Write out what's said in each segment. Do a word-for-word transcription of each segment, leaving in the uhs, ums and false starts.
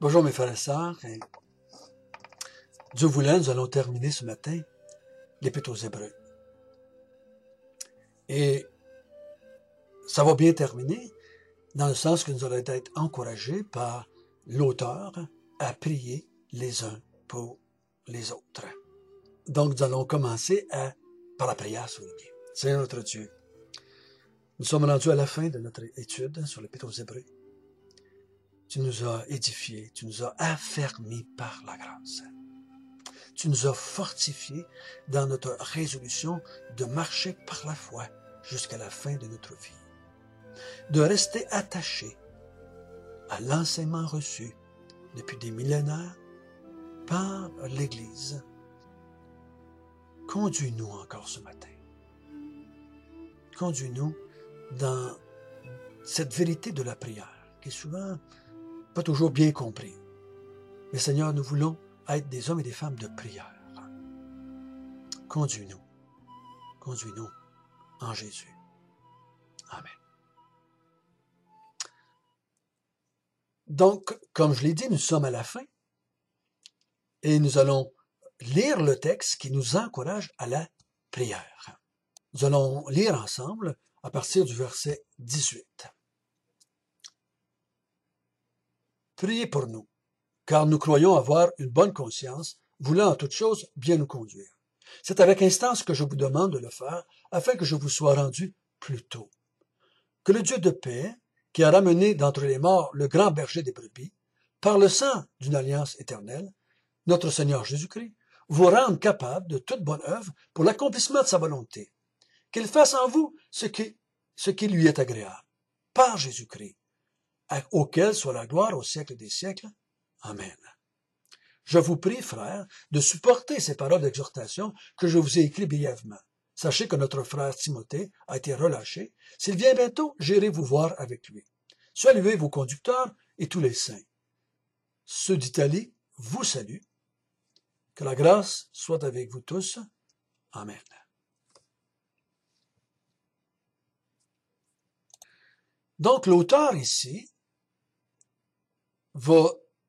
Bonjour mes frères et sœurs. Dieu voulant, nous allons terminer ce matin l'Épître aux Hébreux. Et ça va bien terminer dans le sens que nous allons être encouragés par l'auteur à prier les uns pour les autres. Donc nous allons commencer à, par la prière, si vous voulez bien. Seigneur notre Dieu, nous sommes rendus à la fin de notre étude sur l'Épître aux Hébreux. Tu nous as édifiés, tu nous as affermis par la grâce. Tu nous as fortifiés dans notre résolution de marcher par la foi jusqu'à la fin de notre vie, de rester attachés à l'enseignement reçu depuis des millénaires par l'Église. Conduis-nous encore ce matin. Conduis-nous dans cette vérité de la prière, qui est souvent pas toujours bien compris. Mais Seigneur, nous voulons être des hommes et des femmes de prière. Conduis-nous. Conduis-nous en Jésus. Amen. Donc, comme je l'ai dit, nous sommes à la fin et nous allons lire le texte qui nous encourage à la prière. Nous allons lire ensemble à partir du verset dix-huit. Priez pour nous, car nous croyons avoir une bonne conscience, voulant en toutes choses bien nous conduire. C'est avec instance que je vous demande de le faire, afin que je vous sois rendu plus tôt. Que le Dieu de paix, qui a ramené d'entre les morts le grand berger des brebis, par le sang d'une alliance éternelle, notre Seigneur Jésus-Christ, vous rende capable de toute bonne œuvre pour l'accomplissement de sa volonté. Qu'il fasse en vous ce qui, ce qui lui est agréable, par Jésus-Christ, auquel soit la gloire au siècle des siècles. Amen. Je vous prie, frères, de supporter ces paroles d'exhortation que je vous ai écrites brièvement. Sachez que notre frère Timothée a été relâché. S'il vient bientôt, j'irai vous voir avec lui. Saluez vos conducteurs et tous les saints. Ceux d'Italie vous saluent. Que la grâce soit avec vous tous. Amen. Donc, l'auteur ici va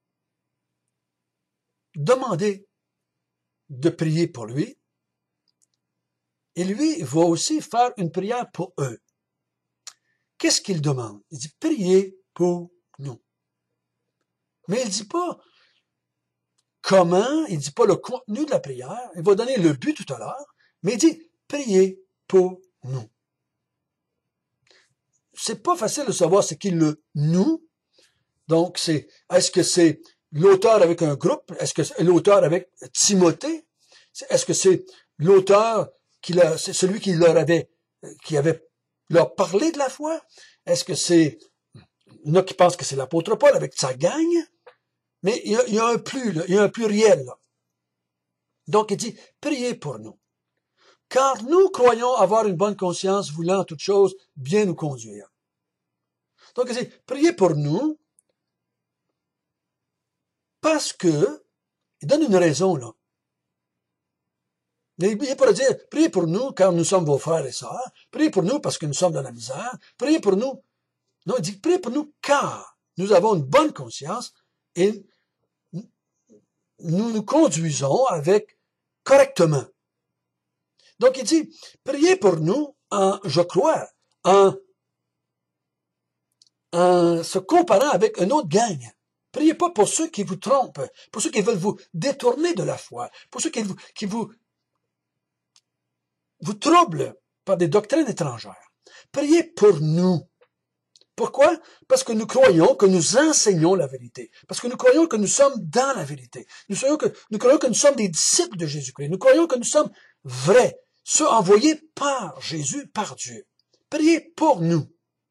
demander de prier pour lui, et lui va aussi faire une prière pour eux. Qu'est-ce qu'il demande? Il dit, priez pour nous. Mais il dit pas comment, il dit pas le contenu de la prière, il va donner le but tout à l'heure, mais il dit, priez pour nous. C'est pas facile de savoir ce qu'est le nous. Donc, c'est, est-ce que c'est l'auteur avec un groupe? Est-ce que c'est l'auteur avec Timothée? Est-ce que c'est l'auteur qui leur, c'est celui qui leur avait, qui avait leur parlé de la foi? Est-ce que c'est, il y en a qui pensent que c'est l'apôtre Paul avec sa gang? Mais il y a, il y a un plus, là, il y a un pluriel, là. Donc, il dit, priez pour nous. Car nous croyons avoir une bonne conscience, voulant en toutes choses bien nous conduire. Donc, il dit, priez pour nous, parce que, il donne une raison, là. Il n'est pas dire, priez pour nous, car nous sommes vos frères et sœurs. Priez pour nous, parce que nous sommes dans la misère. Priez pour nous. Non, il dit, priez pour nous, car nous avons une bonne conscience et nous nous conduisons avec correctement. Donc, il dit, priez pour nous en, je crois, en, en se comparant avec une autre gang. Priez pas pour ceux qui vous trompent, pour ceux qui veulent vous détourner de la foi, pour ceux qui vous, qui vous, vous troublent par des doctrines étrangères. Priez pour nous. Pourquoi? Parce que nous croyons que nous enseignons la vérité. Parce que nous croyons que nous sommes dans la vérité. Nous croyons que nous, croyons que nous sommes des disciples de Jésus-Christ. Nous croyons que nous sommes vrais, ceux envoyés par Jésus, par Dieu. Priez pour nous.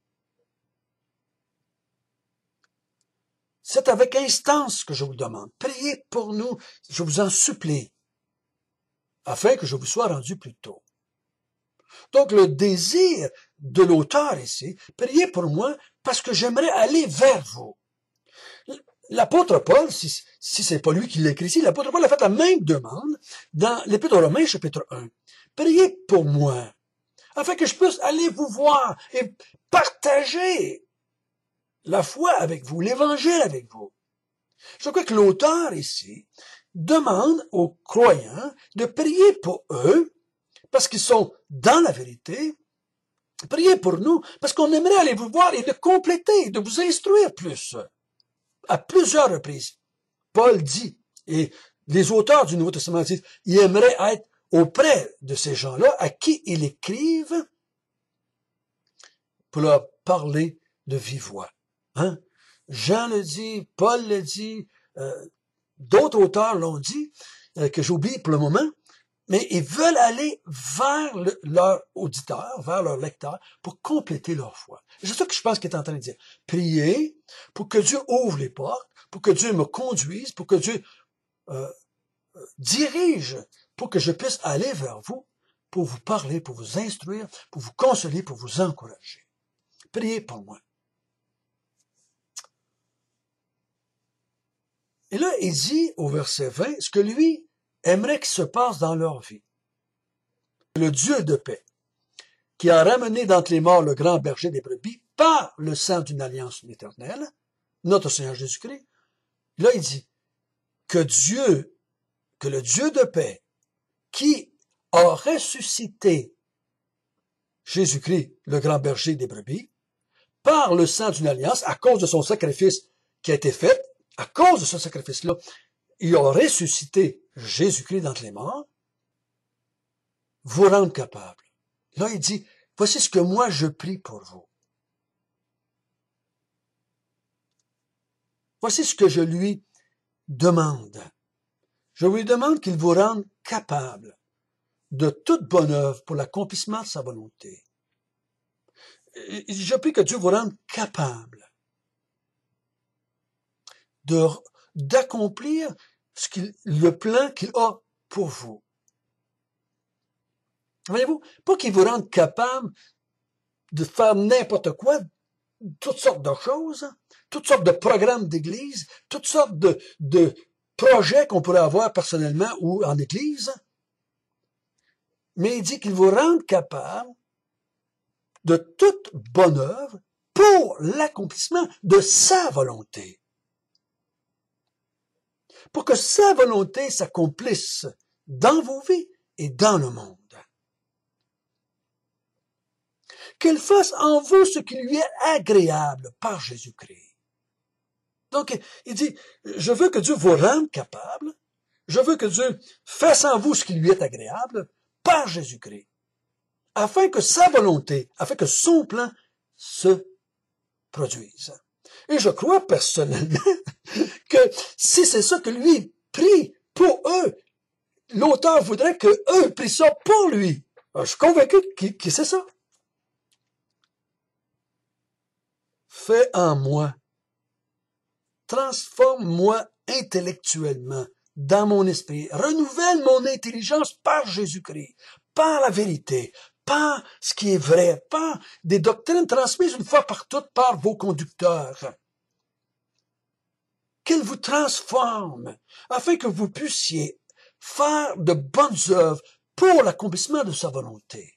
C'est avec instance que je vous demande. Priez pour nous, je vous en supplie, afin que je vous sois rendu plus tôt. Donc, le désir de l'auteur ici, priez pour moi parce que j'aimerais aller vers vous. L'apôtre Paul, si, si c'est pas lui qui l'écrit ici, l'apôtre Paul a fait la même demande dans l'Épître aux Romains, chapitre un. Priez pour moi, afin que je puisse aller vous voir et partager la foi avec vous, l'évangile avec vous. Je crois que l'auteur ici demande aux croyants de prier pour eux, parce qu'ils sont dans la vérité. Priez pour nous, parce qu'on aimerait aller vous voir et de compléter, de vous instruire plus. À plusieurs reprises, Paul dit, et les auteurs du Nouveau Testament disent, ils aimeraient être auprès de ces gens-là à qui ils écrivent pour leur parler de vive voix. Hein? Jean le dit, Paul le dit, euh, d'autres auteurs l'ont dit, euh, que j'oublie pour le moment, mais ils veulent aller vers le, leur auditeur, vers leur lecteur, pour compléter leur foi. C'est ça que je pense qu'il est en train de dire. Priez pour que Dieu ouvre les portes, pour que Dieu me conduise, pour que Dieu euh, dirige, pour que je puisse aller vers vous, pour vous parler, pour vous instruire, pour vous consoler, pour vous encourager. Priez pour moi. Et là, il dit au verset vingt, ce que lui aimerait qu'il se passe dans leur vie. Le Dieu de paix, qui a ramené d'entre les morts le grand berger des brebis par le sang d'une alliance éternelle, notre Seigneur Jésus-Christ, là il dit que Dieu, que le Dieu de paix, qui a ressuscité Jésus-Christ, le grand berger des brebis, par le sang d'une alliance, à cause de son sacrifice qui a été fait, à cause de ce sacrifice-là, il a ressuscité Jésus-Christ d'entre les morts, vous rendre capable. Là, il dit, voici ce que moi je prie pour vous. Voici ce que je lui demande. Je lui demande qu'il vous rende capable de toute bonne œuvre pour l'accomplissement de sa volonté. Je prie que Dieu vous rende capable de, d'accomplir ce qu'il, le plan qu'il a pour vous. Voyez-vous, pas qu'il vous rende capable de faire n'importe quoi, toutes sortes de choses, toutes sortes de programmes d'église, toutes sortes de, de projets qu'on pourrait avoir personnellement ou en église, mais il dit qu'il vous rende capable de toute bonne œuvre pour l'accomplissement de sa volonté. Pour que sa volonté s'accomplisse dans vos vies et dans le monde. Qu'il fasse en vous ce qui lui est agréable par Jésus-Christ. Donc, il dit, je veux que Dieu vous rende capable, je veux que Dieu fasse en vous ce qui lui est agréable par Jésus-Christ, afin que sa volonté, afin que son plan se produise. Et je crois personnellement que si c'est ça que lui prie pour eux, l'auteur voudrait que eux prient ça pour lui. Alors, je suis convaincu qu'il, qu'il sait ça. Fais en moi, transforme-moi intellectuellement dans mon esprit, renouvelle mon intelligence par Jésus-Christ, par la vérité, par ce qui est vrai, par des doctrines transmises une fois par toutes par vos conducteurs. Qu'il vous transforme, afin que vous puissiez faire de bonnes œuvres pour l'accomplissement de sa volonté.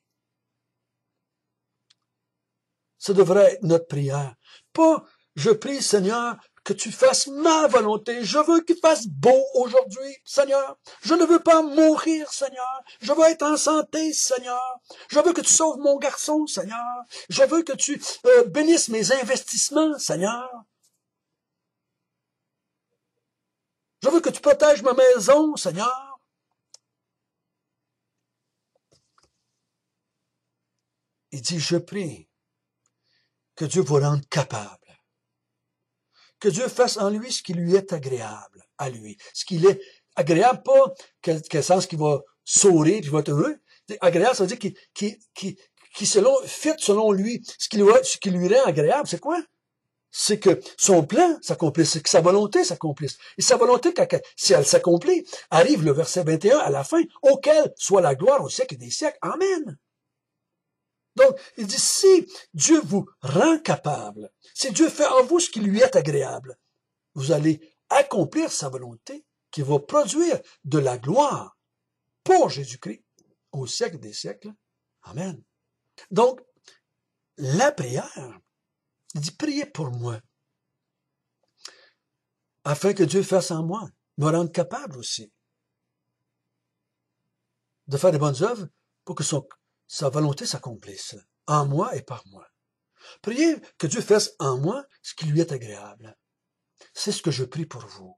Ça devrait être notre prière. Pas, je prie, Seigneur, que tu fasses ma volonté. Je veux qu'il fasse beau aujourd'hui, Seigneur. Je ne veux pas mourir, Seigneur. Je veux être en santé, Seigneur. Je veux que tu sauves mon garçon, Seigneur. Je veux que tu euh, bénisses mes investissements, Seigneur. Je veux que tu protèges ma maison, Seigneur. Il dit, je prie que Dieu vous rende capable. Que Dieu fasse en lui ce qui lui est agréable, à lui. Ce qui est agréable, pas quel, quel sens qu'il va sourire, qu'il va être heureux. Agréable, ça veut dire qu'il, qu'il, qu'il, qu'il selon, fit selon lui. Ce qui lui, ce qui lui rend agréable, c'est quoi? C'est que son plan s'accomplisse, c'est que sa volonté s'accomplisse. Et sa volonté, si elle s'accomplit, arrive le verset vingt et un à la fin, auquel soit la gloire au siècle des siècles. Amen. Donc, il dit, si Dieu vous rend capable, si Dieu fait en vous ce qui lui est agréable, vous allez accomplir sa volonté qui va produire de la gloire pour Jésus-Christ au siècle des siècles. Amen. Donc, la prière, il dit, priez pour moi. afin que Dieu fasse en moi, me rende capable aussi de faire des bonnes œuvres pour que son, sa volonté s'accomplisse en moi et par moi. Priez que Dieu fasse en moi ce qui lui est agréable. C'est ce que je prie pour vous.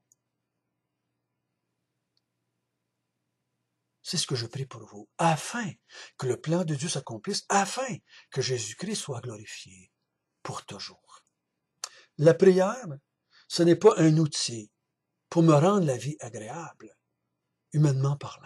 C'est ce que je prie pour vous, afin que le plan de Dieu s'accomplisse, afin que Jésus-Christ soit glorifié pour toujours. La prière, ce n'est pas un outil pour me rendre la vie agréable, humainement parlant.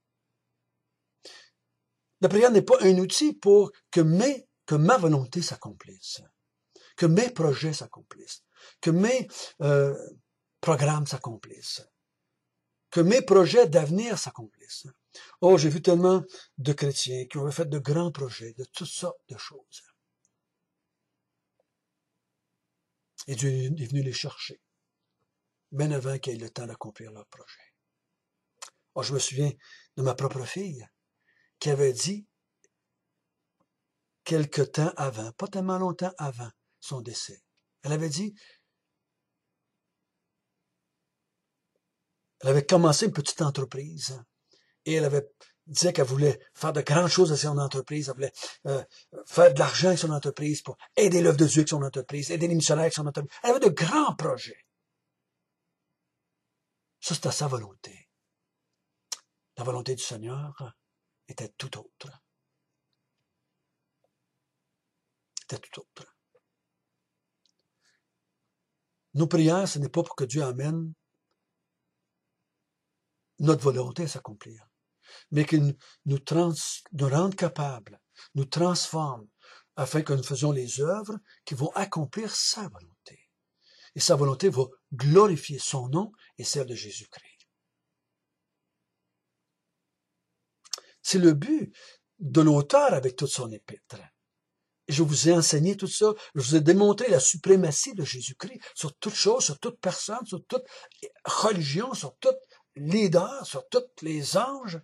La prière n'est pas un outil pour que, mes, que ma volonté s'accomplisse, que mes projets s'accomplissent, que mes euh, programmes s'accomplissent, que mes projets d'avenir s'accomplissent. Oh, j'ai vu tellement de chrétiens qui ont fait de grands projets, de toutes sortes de choses. Et Dieu est venu les chercher, bien avant qu'ils aient le temps d'accomplir leur projet. Oh, je me souviens de ma propre fille qui avait dit, quelque temps avant, pas tellement longtemps avant son décès, elle avait dit, elle avait commencé une petite entreprise et elle avait disait qu'elle voulait faire de grandes choses avec son entreprise, elle voulait euh, faire de l'argent avec son entreprise pour aider l'œuvre de Dieu avec son entreprise, aider les missionnaires avec son entreprise. Elle avait de grands projets. Ça, c'était sa volonté. La volonté du Seigneur était tout autre. Était tout autre. Nos prières, ce n'est pas pour que Dieu amène notre volonté à s'accomplir, mais qu'il nous, trans, nous rende capables, nous transforme, afin que nous faisions les œuvres qui vont accomplir sa volonté. Et sa volonté va glorifier son nom et celle de Jésus-Christ. C'est le but de l'auteur avec toute son épître. Je vous ai enseigné tout ça, je vous ai démontré la suprématie de Jésus-Christ sur toute chose, sur toute personne, sur toute religion, sur toute leader, sur tous les anges.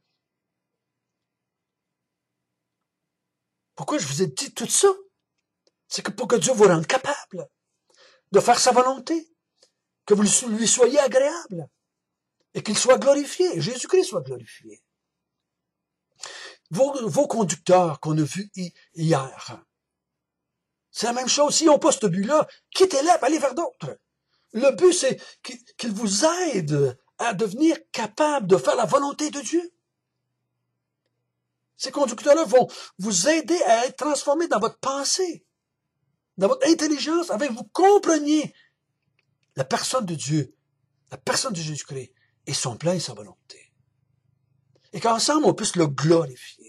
Pourquoi je vous ai dit tout ça? C'est que pour que Dieu vous rende capable de faire sa volonté, que vous lui soyez agréable et qu'il soit glorifié, Jésus-Christ soit glorifié. Vos, vos conducteurs qu'on a vus hier, c'est la même chose. S'ils n'ont pas ce but-là, quittez-les, allez vers d'autres. Le but, c'est qu'ils vous aident à devenir capables de faire la volonté de Dieu. Ces conducteurs-là vont vous aider à être transformés dans votre pensée, dans votre intelligence, afin que vous compreniez la personne de Dieu, la personne de Jésus-Christ, et son plan et sa volonté. Et qu'ensemble, on puisse le glorifier.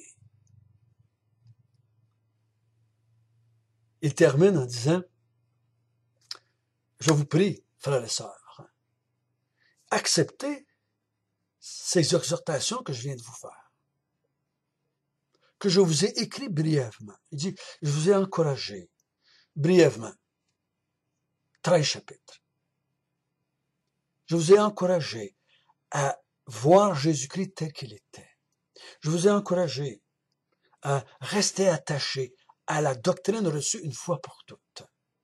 Il termine en disant, je vous prie, frères et sœurs, acceptez ces exhortations que je viens de vous faire, que je vous ai écrit brièvement. Il dit, je vous ai encouragé brièvement, treize chapitres. Je vous ai encouragé à voir Jésus-Christ tel qu'il était. Je vous ai encouragé à rester attaché à la doctrine reçue une fois pour toutes.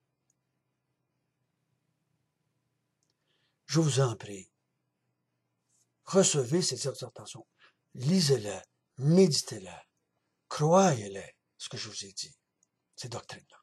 Je vous en prie, recevez ces exhortations, lisez-les, méditez-les, croyez-les, ce que je vous ai dit, ces doctrines-là.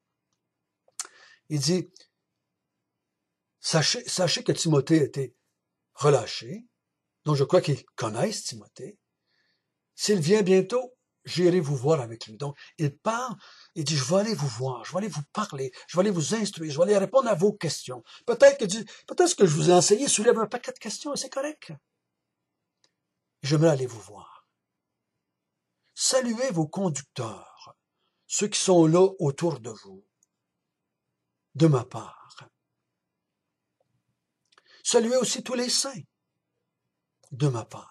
Il dit, sachez, sachez que Timothée a été relâché, donc je crois qu'ils connaissent Timothée. S'il vient bientôt, j'irai vous voir avec lui. Donc, il parle, il dit, je vais aller vous voir, je vais aller vous parler, je vais aller vous instruire, je vais aller répondre à vos questions. Peut-être que, peut-être ce que je vous ai enseigné soulève un paquet de questions, et c'est correct. J'aimerais aller vous voir. Saluez vos conducteurs, ceux qui sont là autour de vous, de ma part. Saluez aussi tous les saints, de ma part.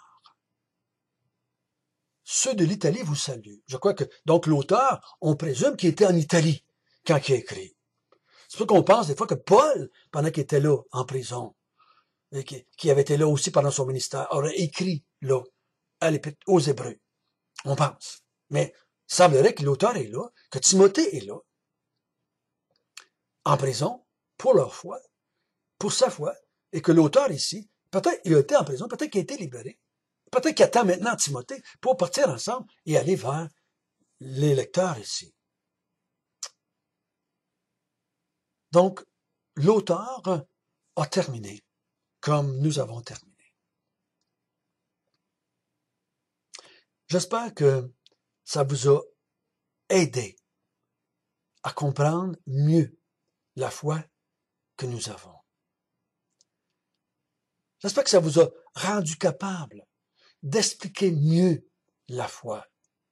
Ceux de l'Italie vous saluent. Je crois que, donc, l'auteur, on présume qu'il était en Italie quand il a écrit. C'est pour qu'on pense des fois que Paul, pendant qu'il était là, en prison, et qui, qui avait été là aussi pendant son ministère, aurait écrit là, à aux Hébreux. On pense. Mais, il semblerait que l'auteur est là, que Timothée est là, en prison, pour leur foi, pour sa foi, et que l'auteur ici, peut-être il a été en prison, peut-être qu'il a été libéré, peut-être qu'il attend maintenant Timothée pour partir ensemble et aller vers les lecteurs ici. Donc, l'auteur a terminé comme nous avons terminé. J'espère que ça vous a aidé à comprendre mieux la foi que nous avons. J'espère que ça vous a rendu capable d'expliquer mieux la foi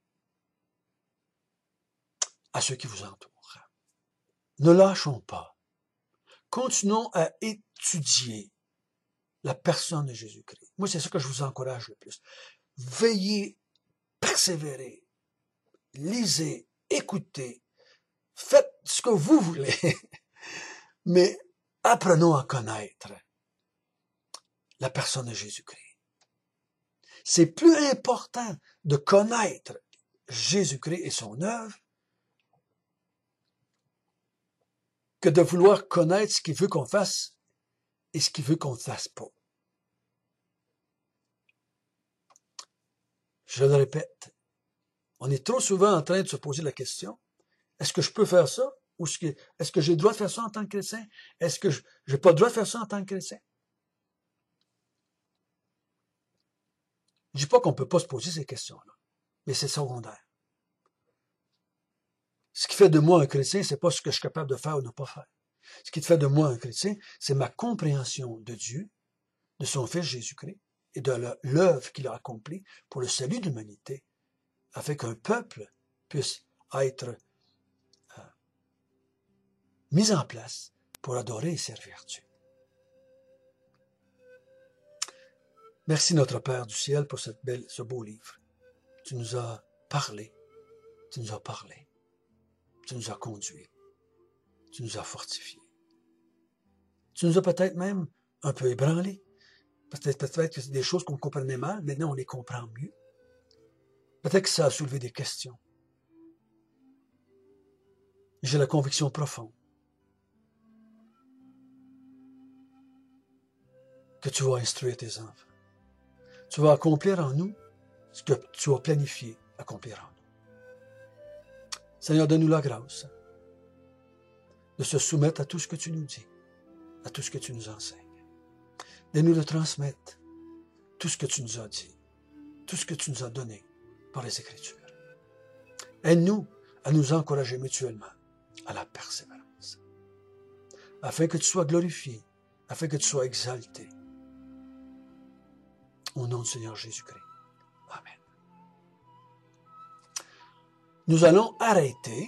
à ceux qui vous entourent. Ne lâchons pas. Continuons à étudier la personne de Jésus-Christ. Moi, c'est ça que je vous encourage le plus. Veillez, persévérez, lisez, écoutez, faites ce que vous voulez, mais apprenons à connaître la personne de Jésus-Christ. C'est plus important de connaître Jésus-Christ et son œuvre que de vouloir connaître ce qu'il veut qu'on fasse et ce qu'il veut qu'on ne fasse pas. Je le répète, on est trop souvent en train de se poser la question, est-ce que je peux faire ça? Ou est-ce que, est-ce que j'ai le droit de faire ça en tant que chrétien? Est-ce que je n'ai pas le droit de faire ça en tant que chrétien? Je ne dis pas qu'on ne peut pas se poser ces questions-là, mais c'est secondaire. Ce qui fait de moi un chrétien, c'est pas ce que je suis capable de faire ou de ne pas faire. Ce qui fait de moi un chrétien, c'est ma compréhension de Dieu, de son Fils Jésus-Christ, et de l'œuvre qu'il a accomplie pour le salut de l'humanité, afin qu'un peuple puisse être euh, mis en place pour adorer et servir Dieu. Merci notre Père du ciel pour cette belle, ce beau livre. Tu nous as parlé, tu nous as parlé, tu nous as conduits, tu nous as fortifiés. Tu nous as peut-être même un peu ébranlés. Peut-être peut-être que c'est des choses qu'on comprenait mal, maintenant on les comprend mieux. Peut-être que ça a soulevé des questions. J'ai la conviction profonde que tu vas instruire tes enfants. Tu vas accomplir en nous ce que tu as planifié accomplir en nous. Seigneur, donne-nous la grâce de se soumettre à tout ce que tu nous dis, à tout ce que tu nous enseignes. Donne-nous de transmettre tout ce que tu nous as dit, tout ce que tu nous as donné par les Écritures. Aide-nous à nous encourager mutuellement à la persévérance, afin que tu sois glorifié, afin que tu sois exalté. Au nom du Seigneur Jésus-Christ. Amen. Nous allons arrêter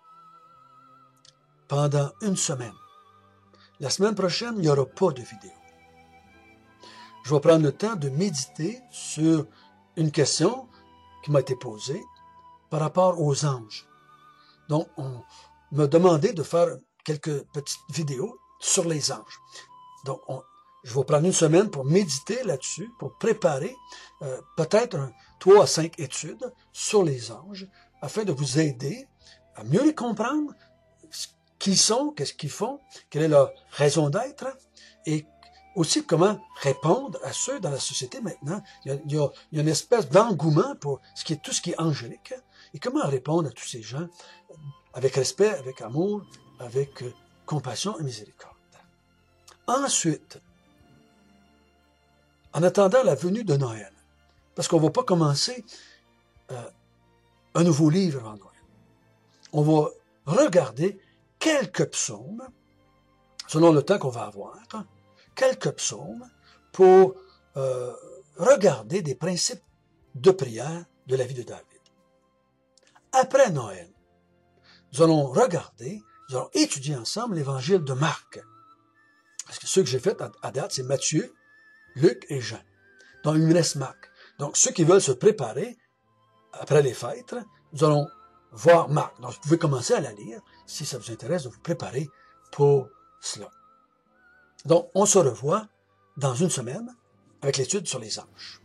pendant une semaine. La semaine prochaine, il n'y aura pas de vidéo. Je vais prendre le temps de méditer sur une question qui m'a été posée par rapport aux anges. Donc, on m'a demandé de faire quelques petites vidéos sur les anges. Donc, on, je vais prendre une semaine pour méditer là-dessus, pour préparer euh, peut-être trois à cinq études sur les anges, afin de vous aider à mieux les comprendre, qui ils sont, qu'est-ce qu'ils font, quelle est leur raison d'être, et aussi comment répondre à ceux dans la société maintenant. Il y a, il y a, il y a une espèce d'engouement pour ce qui est, tout ce qui est angélique, et comment répondre à tous ces gens avec respect, avec amour, avec euh, compassion et miséricorde. Ensuite, en attendant la venue de Noël, parce qu'on ne va pas commencer euh, un nouveau livre avant Noël, on va regarder quelques psaumes, selon le temps qu'on va avoir, quelques psaumes pour euh, regarder des principes de prière de la vie de David. Après Noël, nous allons regarder, nous allons étudier ensemble l'évangile de Marc. Parce que ceux que j'ai fait à, à date, c'est Matthieu, Luc et Jean. Donc, il me reste Marc. Donc, ceux qui veulent se préparer après les fêtes, nous allons voir Marc. Donc, vous pouvez commencer à la lire si ça vous intéresse de vous préparer pour cela. Donc, on se revoit dans une semaine avec l'étude sur les anges.